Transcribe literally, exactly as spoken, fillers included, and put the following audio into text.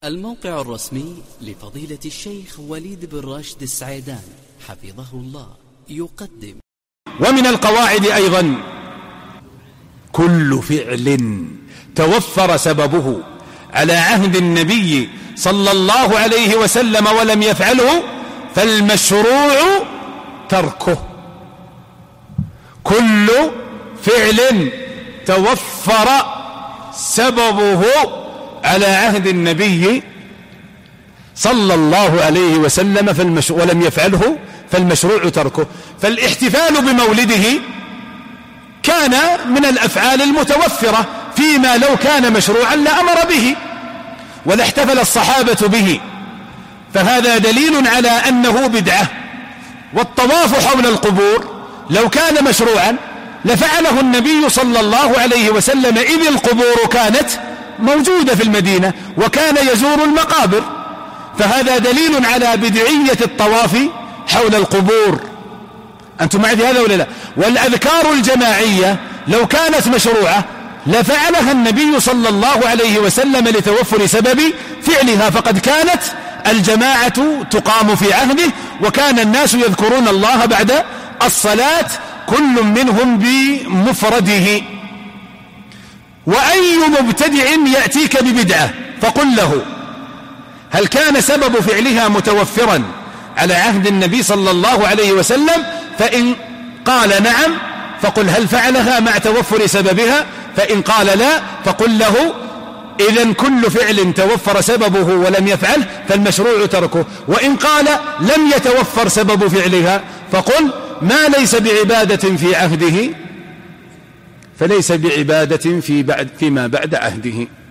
الموقع الرسمي لفضيلة الشيخ وليد بن راشد السعيدان حفظه الله يقدم. ومن القواعد أيضا كل فعل توفر سببه على عهد النبي صلى الله عليه وسلم ولم يفعله فالمشروع تركه. كل فعل توفر سببه على عهد النبي صلى الله عليه وسلم فالمشروع ولم يفعله فالمشروع تركه. فالاحتفال بمولده كان من الأفعال المتوفرة فيما لو كان مشروعا لأمر به ولا احتفل الصحابة به، فهذا دليل على أنه بدعة. والطواف حول القبور لو كان مشروعا لفعله النبي صلى الله عليه وسلم، إذ القبور كانت موجودة في المدينة وكان يزور المقابر، فهذا دليل على بدعية الطواف حول القبور. أنتم معي في هذا ولا لا؟ والأذكار الجماعية لو كانت مشروعة لفعلها النبي صلى الله عليه وسلم لتوفر سبب فعلها، فقد كانت الجماعة تقام في عهده وكان الناس يذكرون الله بعد الصلاة كل منهم بمفرده. وأي مبتدع يأتيك ببدعة فقل له هل كان سبب فعلها متوفرا على عهد النبي صلى الله عليه وسلم؟ فإن قال نعم فقل هل فعلها مع توفر سببها؟ فإن قال لا فقل له إذن كل فعل توفر سببه ولم يفعل فالمشروع تركه. وإن قال لم يتوفر سبب فعلها فقل ما ليس بعبادة في عهده فليس بعبادة في بعد فيما بعد عهده.